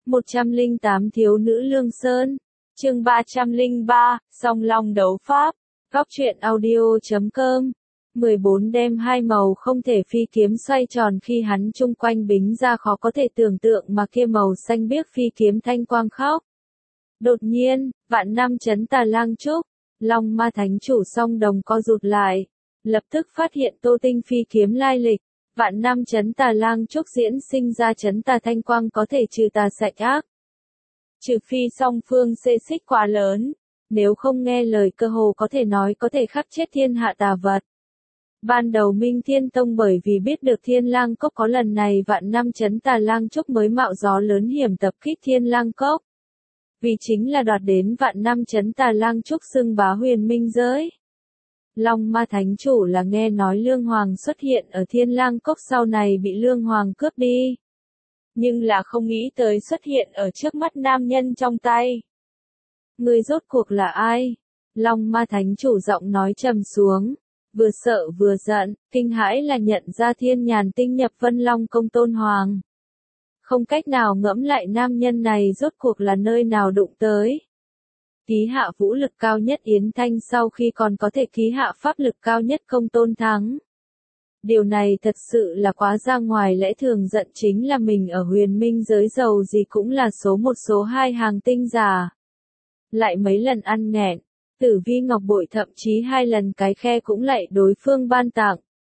108 Thiếu nữ Lương Sơn. Chương 303, Song Long đấu pháp. Góc truyện audio.com. 14 Đem hai màu không thể phi kiếm xoay tròn khi hắn chung quanh bính ra khó có thể tưởng tượng mà kia màu xanh biếc phi kiếm thanh quang khóc. Đột nhiên, vạn năm chấn tà lang trúc, Long Ma Thánh Chủ song đồng co rụt lại, lập tức phát hiện Tô Tinh phi kiếm lai lịch. Vạn năm chấn tà lang trúc diễn sinh ra chấn tà thanh quang có thể trừ tà sạch ác. Trừ phi song phương xê xích quá lớn, nếu không nghe lời cơ hồ có thể nói có thể khắc chết thiên hạ tà vật. Ban đầu Minh Thiên Tông bởi vì biết được Thiên Lang Cốc có lần này vạn năm chấn tà lang trúc mới mạo gió lớn hiểm tập kích Thiên Lang Cốc. Vì chính là đoạt đến vạn năm chấn tà lang trúc xưng bá huyền minh giới. Long Ma Thánh Chủ là nghe nói Lương Hoàng xuất hiện ở Thiên Lang Cốc sau này bị Lương Hoàng cướp đi. Nhưng là không nghĩ tới xuất hiện ở trước mắt nam nhân trong tay. Người rốt cuộc là ai? Long Ma Thánh Chủ giọng nói trầm xuống, vừa sợ vừa giận, kinh hãi là nhận ra Thiên Nhàn Tinh nhập Vân Long Công Tôn Hoàng. Không cách nào ngẫm lại nam nhân này rốt cuộc là nơi nào đụng tới. Ký hạ vũ lực cao nhất Yến Thanh sau khi còn có thể ký hạ pháp lực cao nhất Công Tôn Thắng. Điều này thật sự là quá ra ngoài lẽ thường, giận chính là mình ở huyền minh giới giàu gì cũng là số 1 số 2 hàng tinh giả. Lại mấy lần ăn nghẹn, Tử Vi Ngọc Bội thậm chí 2 lần cái khe cũng lại đối phương ban tặng.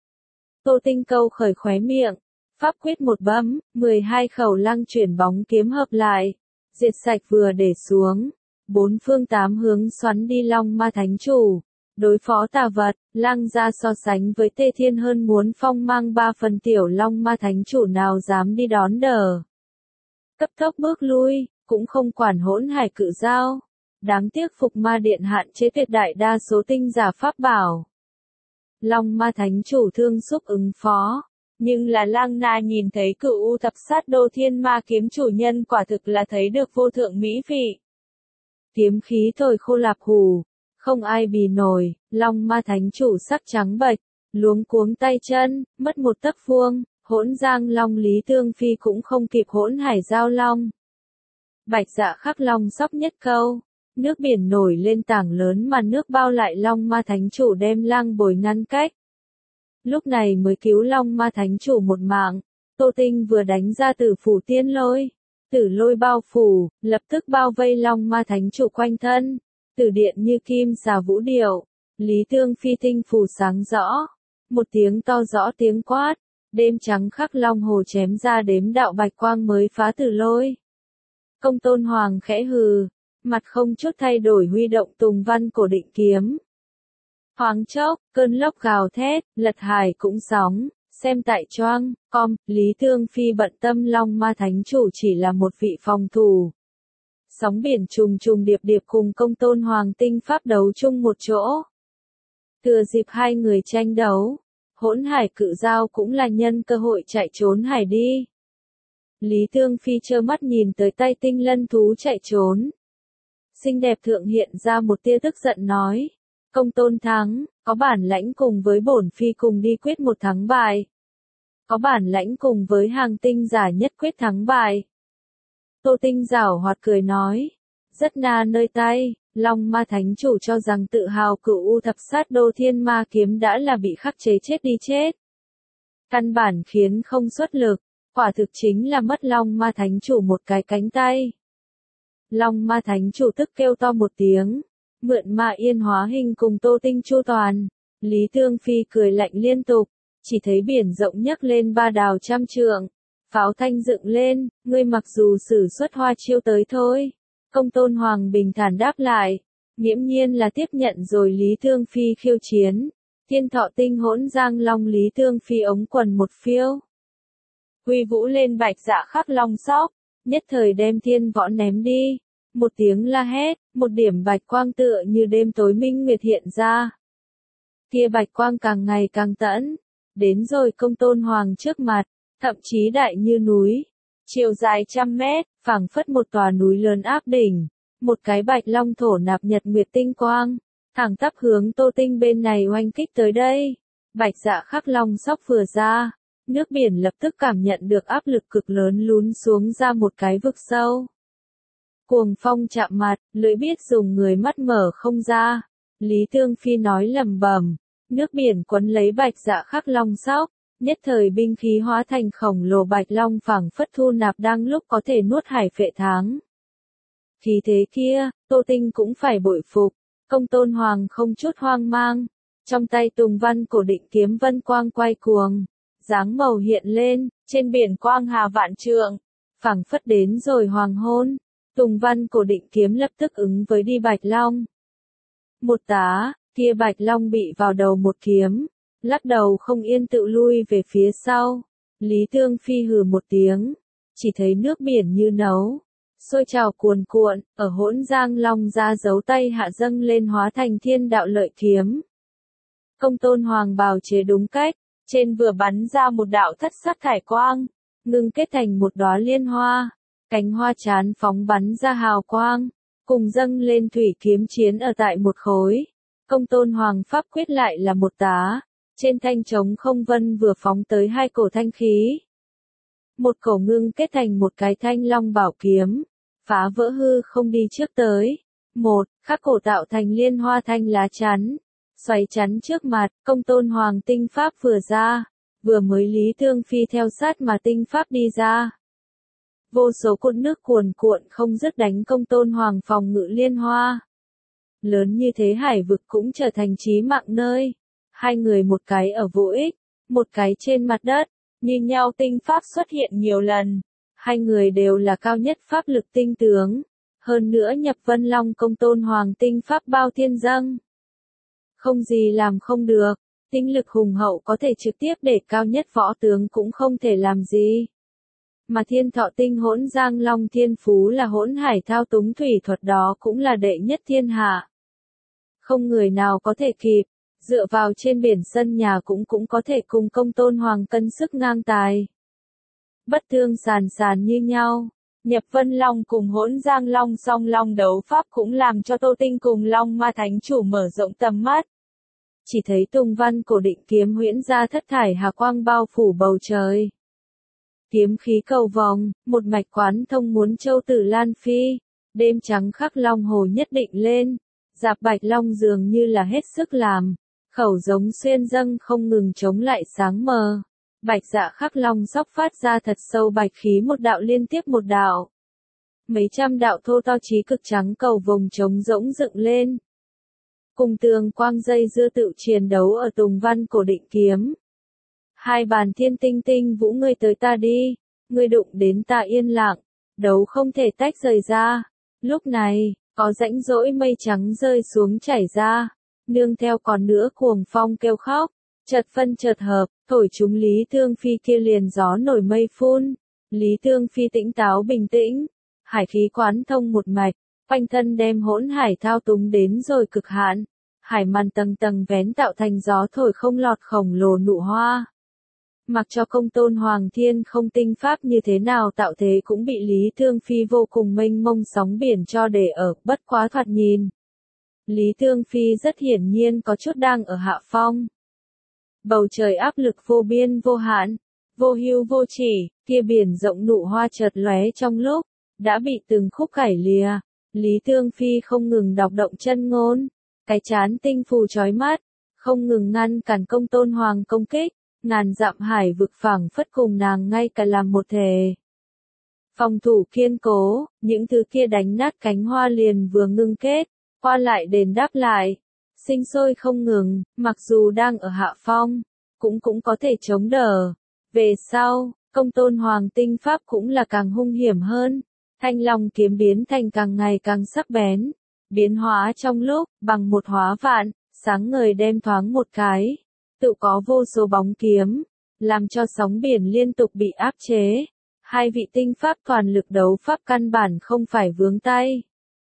Tô Tinh câu khởi khóe miệng, pháp quyết một bấm, 12 khẩu lăng chuyển bóng kiếm hợp lại, diệt sạch vừa để xuống. 4 phương 8 hướng xoắn đi Long Ma Thánh Chủ. Đối phó tà vật, lăng ra so sánh với Tê Thiên hơn muốn phong mang 3 phần tiểu Long Ma Thánh Chủ nào dám đi đón đỡ. Cấp tốc bước lui, cũng không quản hỗn hải cự giao. Đáng tiếc Phục Ma Điện hạn chế tuyệt đại đa số tinh giả pháp bảo. Long Ma Thánh Chủ thương xúc ứng phó. Nhưng là Lang Na nhìn thấy Cửu U Thập Sát Đô Thiên Ma kiếm chủ nhân quả thực là thấy được vô thượng mỹ vị. Kiếm khí thổi khô lạp hủ, không ai bì nổi, Long Ma Thánh Chủ sắc trắng bệch, luống cuống tay chân, mất một tấc vuông, hỗn giang long Lý Tương Phi cũng không kịp hỗn hải giao long. Bạch Dạ khắc long sóc nhất câu, nước biển nổi lên tảng lớn mà nước bao lại Long Ma Thánh Chủ đem Lang Bồi ngăn cách. Lúc này mới cứu Long Ma Thánh Chủ một mạng. Tô Tinh vừa đánh ra Tử Phủ Tiên Lôi. Tử lôi bao phủ, lập tức bao vây Long Ma Thánh Chủ quanh thân. Tử điện như kim xà vũ điệu. Lý Tương Phi tinh phủ sáng rõ. Một tiếng to rõ tiếng quát. Đêm trắng khắc long hồ chém ra đếm đạo bạch quang mới phá tử lôi. Công Tôn Hoàng khẽ hừ. Mặt không chút thay đổi huy động tùng văn cổ định kiếm. Thoáng chốc, cơn lốc gào thét, lật hải cũng sóng. Xem tại choang, Lý Tương Phi bận tâm Long Ma Thánh Chủ chỉ là một vị phòng thủ. Sóng biển trùng trùng điệp điệp cùng Công Tôn Hoàng tinh pháp đấu chung một chỗ. Thừa dịp hai người tranh đấu, hỗn hải cự giao cũng là nhân cơ hội chạy trốn hải đi. Lý Tương Phi trơ mắt nhìn tới tay tinh lân thú chạy trốn. Xinh đẹp thượng hiện ra một tia tức giận nói. Công Tôn thắng, có bản lãnh cùng với bổn phi cùng đi quyết một thắng bại. Có bản lãnh cùng với hàng tinh giả nhất quyết thắng bại. Tô Tinh giảo hoạt cười nói. Rất na nơi tay, Long Ma Thánh Chủ cho rằng tự hào Cửu U Thập Sát Đô Thiên Ma kiếm đã là bị khắc chế chết đi chết. Căn bản khiến không xuất lực, quả thực chính là mất Long Ma Thánh Chủ một cái cánh tay. Long Ma Thánh Chủ tức kêu to một tiếng. Mượn Ma Yên hóa hình cùng Tô Tinh chu toàn. Lý Tương Phi cười lạnh liên tục. Chỉ thấy biển rộng nhấc lên 3 đào 100 trượng. Pháo thanh dựng lên, ngươi mặc dù sử xuất hoa chiêu tới thôi. Công Tôn Hoàng bình thản đáp lại. Nghiễm nhiên là tiếp nhận rồi Lý Tương Phi khiêu chiến. Thiên Thọ Tinh hỗn giang long Lý Tương Phi ống quần một phiêu. Huy vũ lên bạch dạ khắc long sóc. Nhất thời đem thiên võ ném đi. Một tiếng la hét, một điểm bạch quang tựa như đêm tối minh nguyệt hiện ra. Kia bạch quang càng ngày càng tẫn, đến rồi Công Tôn Hoàng trước mặt, thậm chí đại như núi, chiều dài 100 mét, phảng phất một tòa núi lớn áp đỉnh, một cái bạch long thổ nạp nhật nguyệt tinh quang, thẳng tắp hướng Tô Tinh bên này oanh kích tới đây. Bạch dạ khắc long sóc vừa ra, nước biển lập tức cảm nhận được áp lực cực lớn lún xuống ra một cái vực sâu. Cuồng phong chạm mặt, lưỡi biết dùng người mắt mở không ra. Lý Tương Phi nói lẩm bẩm, nước biển quấn lấy Bạch Dạ Khắc Long sóc, nhất thời binh khí hóa thành khổng lồ Bạch Long phảng phất thu nạp đang lúc có thể nuốt hải phệ tháng. Khí thế kia, Tô Tinh cũng phải bội phục, Công Tôn Hoàng không chút hoang mang, trong tay Tùng Văn Cổ Định kiếm vân quang quay cuồng, dáng màu hiện lên, trên biển quang hà vạn trượng, phảng phất đến rồi hoàng hôn. Tùng Văn Cổ Định kiếm lập tức ứng với đi Bạch Long. Một tá, kia Bạch Long bị vào đầu một kiếm, lắc đầu không yên tự lui về phía sau. Lý Tương Phi hừ một tiếng, chỉ thấy nước biển như nấu, sôi trào cuồn cuộn, ở hỗn giang long ra giấu tay hạ dâng lên hóa thành thiên đạo lợi kiếm. Công Tôn Hoàng bào chế đúng cách, trên vừa bắn ra một đạo thất sắc thải quang, ngưng kết thành một đóa liên hoa. Cánh hoa chán phóng bắn ra hào quang, cùng dâng lên thủy kiếm chiến ở tại một khối. Công Tôn Hoàng pháp quyết lại là một tá, trên thanh trống không vân vừa phóng tới hai cổ thanh khí. Một cổ ngưng kết thành một cái thanh long bảo kiếm, phá vỡ hư không đi trước tới. Một, khắc cổ tạo thành liên hoa thanh lá chắn, xoáy chắn trước mặt. Công Tôn Hoàng tinh pháp vừa ra, vừa mới Lý Tương Phi theo sát mà tinh pháp đi ra. Vô số cột nước cuồn cuộn không dứt đánh Công Tôn Hoàng phòng ngự liên hoa. Lớn như thế hải vực cũng trở thành chí mạng nơi. Hai người một cái ở vô ích, một cái trên mặt đất, như nhau tinh pháp xuất hiện nhiều lần. Hai người đều là cao nhất pháp lực tinh tướng. Hơn nữa nhập Vân Long Công Tôn Hoàng tinh pháp bao thiên dâng. Không gì làm không được, tinh lực hùng hậu có thể trực tiếp để cao nhất võ tướng cũng không thể làm gì. Mà Thiên Thọ Tinh Hỗn Giang Long Thiên Phú là hỗn hải thao túng thủy thuật đó cũng là đệ nhất thiên hạ. Không người nào có thể kịp, dựa vào trên biển sân nhà cũng có thể cùng Công Tôn Hoàng cân sức ngang tài. Bất thương sàn sàn như nhau, nhập Vân Long cùng Hỗn Giang Long song long đấu pháp cũng làm cho Tô Tinh cùng Long Ma Thánh Chủ mở rộng tầm mắt. Chỉ thấy Tùng Văn Cổ Định kiếm huyễn ra thất thải hà quang bao phủ bầu trời. Kiếm khí cầu vòng, một mạch quán thông muốn châu Tử Lan Phi, đêm trắng khắc long hồ nhất định lên, dạp Bạch Long dường như là hết sức làm, khẩu giống xuyên dâng không ngừng chống lại sáng mờ. Bạch Dạ Khắc Long sóc phát ra thật sâu bạch khí một đạo liên tiếp một đạo. Mấy trăm đạo thô to chí cực trắng cầu vồng trống rỗng dựng lên. Cùng tường quang dây dưa tự chiến đấu ở Tùng Văn Cổ Định kiếm. Hai bàn thiên tinh tinh vũ ngươi tới ta đi, ngươi đụng đến ta yên lặng, đấu không thể tách rời ra. Lúc này, có rãnh rỗi mây trắng rơi xuống chảy ra, nương theo còn nữa cuồng phong kêu khóc, chợt phân chợt hợp, thổi chúng Lý Tương Phi kia liền gió nổi mây phun. Lý Tương Phi tĩnh táo bình tĩnh, hải khí quán thông một mạch, quanh thân đem hỗn hải thao túng đến rồi cực hạn. Hải màn tầng tầng vén tạo thành gió thổi không lọt khổng lồ nụ hoa. Mặc cho Công Tôn Hoàng thiên không tinh pháp như thế nào tạo thế cũng bị Lý Tương Phi vô cùng mênh mông sóng biển cho để ở, bất quá thoạt nhìn. Lý Tương Phi rất hiển nhiên có chút đang ở hạ phong. Bầu trời áp lực vô biên vô hạn, vô hưu vô chỉ, kia biển rộng nụ hoa chợt lóe trong lúc, đã bị từng khúc cải lìa. Lý Tương Phi không ngừng đọc động chân ngôn, cái chán tinh phù chói mắt, không ngừng ngăn cản Công Tôn Hoàng công kích. Ngàn dặm hải vực phảng phất cùng nàng ngay cả làm một thể. Phòng thủ kiên cố, những thứ kia đánh nát cánh hoa liền vừa ngưng kết, qua lại đền đáp lại, sinh sôi không ngừng, mặc dù đang ở hạ phong, cũng có thể chống đỡ. Về sau, Công Tôn Hoàng tinh pháp cũng là càng hung hiểm hơn, thanh long kiếm biến thành càng ngày càng sắc bén, biến hóa trong lúc, bằng một hóa vạn, sáng ngời đem thoáng một cái. Tự có vô số bóng kiếm, làm cho sóng biển liên tục bị áp chế. Hai vị tinh pháp toàn lực đấu pháp căn bản không phải vướng tay.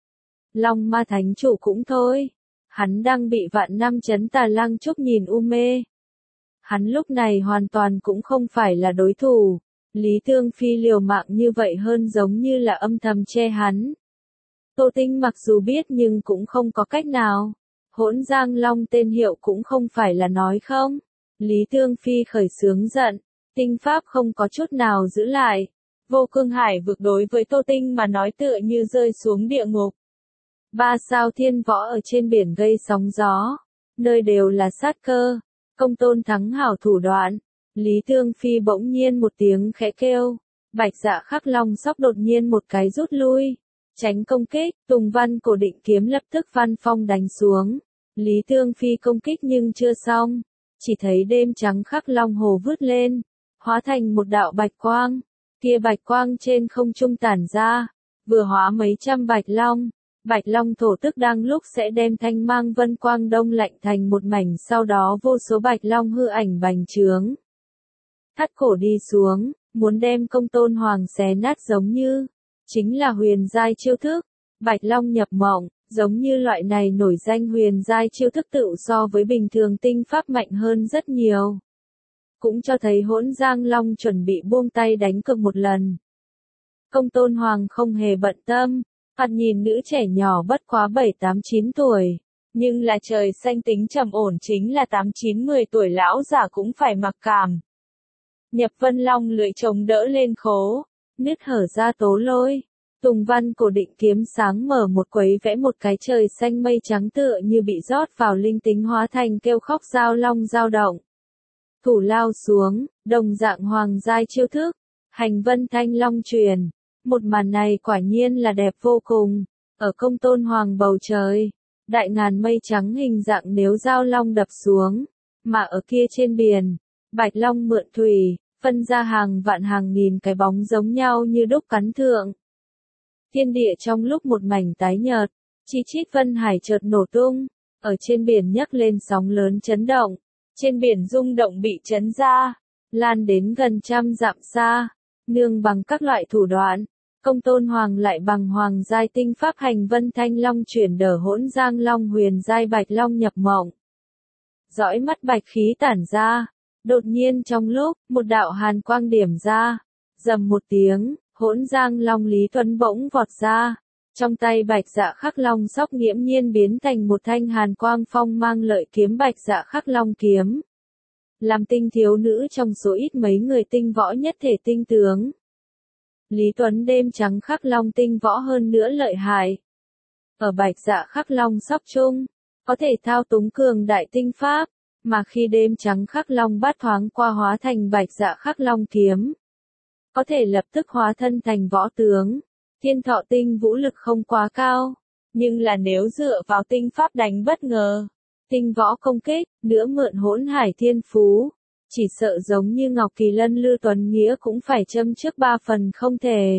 Long Ma Thánh Chủ cũng thôi. Hắn đang bị vạn năm chấn tà lăng trúc nhìn u mê. Hắn lúc này hoàn toàn cũng không phải là đối thủ. Lý Tương Phi liều mạng như vậy hơn giống như là âm thầm che hắn. Tô Tinh mặc dù biết nhưng cũng không có cách nào. Hỗn Giang Long tên hiệu cũng không phải là nói không. Lý Tương Phi khởi sướng giận, tinh pháp không có chút nào giữ lại. Vô Cương Hải vực đối với Tô Tinh mà nói tựa như rơi xuống địa ngục. 3 sao thiên võ ở trên biển gây sóng gió, nơi đều là sát cơ. Công Tôn thắng hảo thủ đoạn. Lý Thương Phi bỗng nhiên một tiếng khẽ kêu. Bạch Dạ Khắc Long Sóc đột nhiên một cái rút lui, tránh công kích. Tùng Văn Cổ Định kiếm lập tức văn phong đánh xuống. Lý Thương Phi công kích nhưng chưa xong, chỉ thấy đêm trắng Khắc Long hồ vút lên, hóa thành một đạo bạch quang. Kia bạch quang trên không trung tản ra, vừa hóa mấy trăm bạch long. Bạch long thổ tức đang lúc sẽ đem thanh mang vân quang đông lạnh thành một mảnh, sau đó vô số bạch long hư ảnh bành trướng. Thắt cổ đi xuống, muốn đem Công Tôn Hoàng xé nát, giống như chính là huyền giai chiêu thức. Bạch long nhập mộng, giống như loại này nổi danh huyền giai chiêu thức tự so với bình thường tinh pháp mạnh hơn rất nhiều. Cũng cho thấy Hỗn Giang Long chuẩn bị buông tay đánh cược một lần. Công Tôn Hoàng không hề bận tâm, thoạt nhìn nữ trẻ nhỏ bất quá 7-8-9 tuổi, nhưng là trời xanh tính trầm ổn chính là 8-9-10 tuổi lão giả cũng phải mặc cảm. Nhập Vân Long lưỡi chống đỡ lên khố, nứt hở ra tố lôi. Tùng Văn Cổ Định kiếm sáng mở một quấy vẽ một cái trời xanh mây trắng tựa như bị rót vào linh tính, hóa thành kêu khóc giao long dao động. Thủ lao xuống, đồng dạng hoàng giai chiêu thức, hành vân thanh long truyền. Một màn này quả nhiên là đẹp vô cùng. Ở Công Tôn Hoàng bầu trời, đại ngàn mây trắng hình dạng nếu dao long đập xuống, mà ở kia trên biển, bạch long mượn thủy, phân ra hàng vạn hàng nghìn cái bóng giống nhau như đúc cắn thượng. Thiên địa trong lúc một mảnh tái nhợt, chi chít vân hải chợt nổ tung, ở trên biển nhấc lên sóng lớn chấn động. Trên biển rung động bị chấn ra, lan đến gần trăm dặm xa. Nương bằng các loại thủ đoạn, Công Tôn Hoàng lại bằng hoàng giai tinh pháp hành vân thanh long chuyển đờ Hỗn Giang Long huyền giai bạch long nhập mộng. Dõi mắt bạch khí tản ra, đột nhiên trong lúc một đạo hàn quang điểm ra, rầm một tiếng, Hỗn Giang Long Lý Tuấn bỗng vọt ra. Trong tay Bạch Dạ Khắc Long Sóc nghiễm nhiên biến thành một thanh hàn quang phong mang lợi kiếm Bạch Dạ Khắc Long kiếm. Làm tinh thiếu nữ trong số ít mấy người tinh võ nhất thể tinh tướng. Lý Tuấn đêm trắng Khắc Long tinh võ hơn nữa lợi hại. Ở Bạch Dạ Khắc Long Sóc chung, có thể thao túng cường đại tinh pháp, mà khi đêm trắng Khắc Long bát thoáng qua hóa thành Bạch Dạ Khắc Long kiếm, có thể lập tức hóa thân thành võ tướng. Thiên Thọ Tinh vũ lực không quá cao, nhưng là nếu dựa vào tinh pháp đánh bất ngờ, tinh võ công kích, nữa mượn hỗn hải thiên phú, chỉ sợ giống như Ngọc Kỳ Lân Lư Tuấn Nghĩa cũng phải châm trước 3 phần không thể.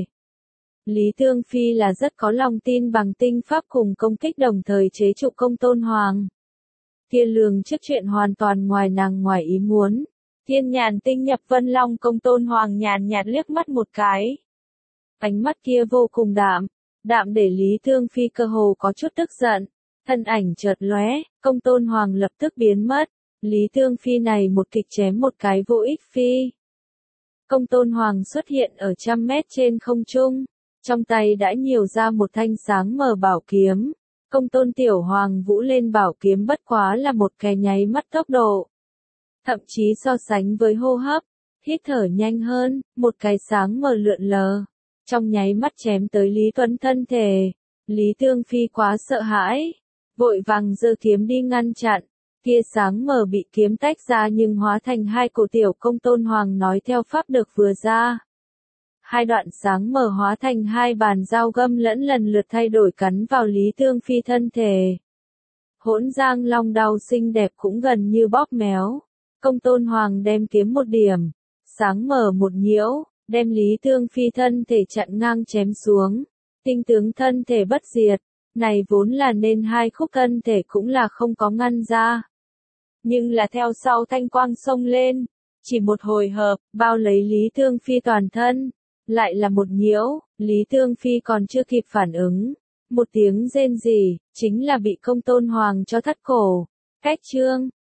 Lý Thương Phi là rất có lòng tin bằng tinh pháp cùng công kích đồng thời chế trụ Công Tôn Hoàng. Thiên lường trước chuyện hoàn toàn ngoài nàng ngoài ý muốn. Thiên nhàn tinh nhập Vân Long, Công Tôn Hoàng nhàn nhạt liếc mắt một cái. Ánh mắt kia vô cùng đạm để Lý Thương Phi cơ hồ có chút tức giận. Thân ảnh chợt lóe, Công Tôn Hoàng lập tức biến mất. Lý Thương Phi này một kịch chém một cái vô ích phi. Công Tôn Hoàng xuất hiện ở 100 mét trên không trung, trong tay đã nhiều ra một thanh sáng mờ bảo kiếm. Công Tôn Tiểu Hoàng vũ lên bảo kiếm bất quá là một cái nháy mắt tốc độ. Thậm chí so sánh với hô hấp, hít thở nhanh hơn, một cái sáng mờ lượn lờ. Trong nháy mắt chém tới Lý Tuấn thân thể. Lý Thương Phi quá sợ hãi, vội vàng giơ kiếm đi ngăn chặn. Kia sáng mờ bị kiếm tách ra nhưng hóa thành hai cổ tiểu. Công Tôn Hoàng nói theo pháp được vừa ra. Hai đoạn sáng mờ hóa thành hai bàn dao găm lẫn lần lượt thay đổi cắn vào Lý Thương Phi thân thể. Hỗn Giang Long đau xinh đẹp cũng gần như bóp méo. Công Tôn Hoàng đem kiếm một điểm, sáng mờ một nhiễu, đem Lý Thương Phi thân thể chặn ngang chém xuống. Tinh tướng thân thể bất diệt, này vốn là nên hai khúc thân thể cũng là không có ngăn ra. Nhưng là theo sau thanh quang xông lên, chỉ một hồi hợp, bao lấy Lý Thương Phi toàn thân. Lại là một nhiễu, Lý Thương Phi còn chưa kịp phản ứng. Một tiếng rên rỉ, chính là bị Công Tôn Hoàng cho thắt cổ. Cách chương